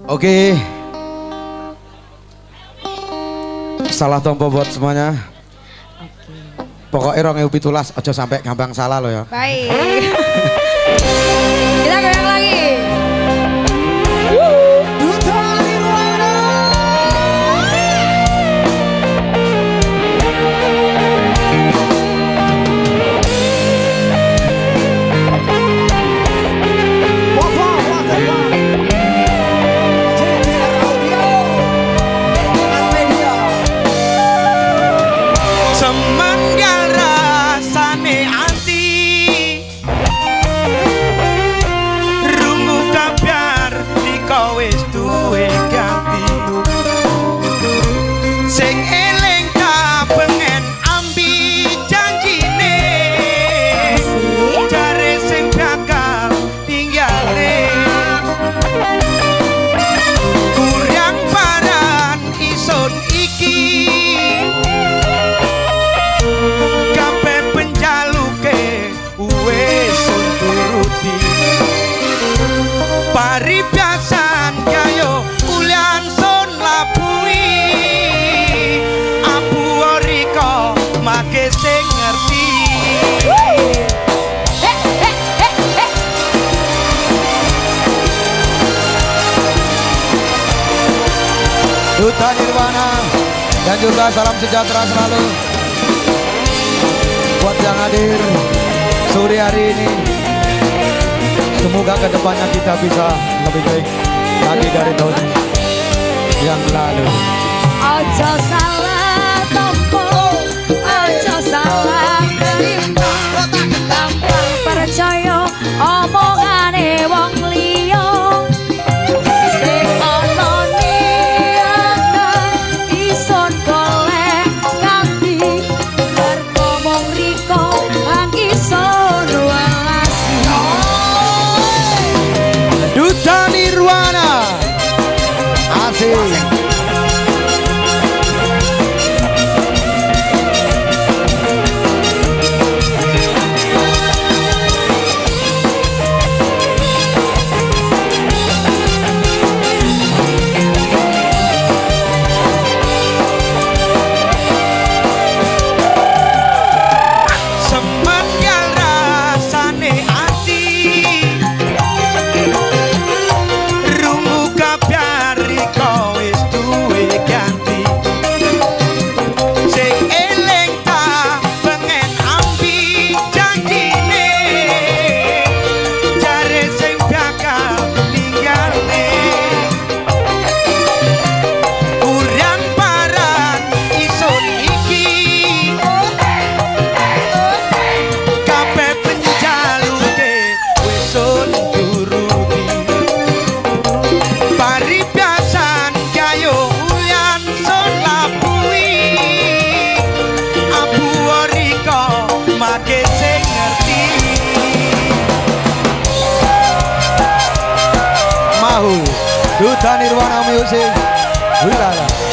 Oke. Salah tompo buat semuanya. Pokoknya 2017 aja sampai gampang salah lo ya. Baik. Kita goyang lagi. Duta Nirwana dan juga salam sejahtera selalu buat yang hadir sore hari ini. Semoga kedepannya kita bisa lebih baik lagi dari tahun yang lalu. Ojo salah tompo, ojo salah terima, gampang percaya omongane wong liya. Sing ana niatan ison golek kanthi mergo mung riko kang ison welasi. Duta Nirwana asik. Duta Nirwana Music. Wilala.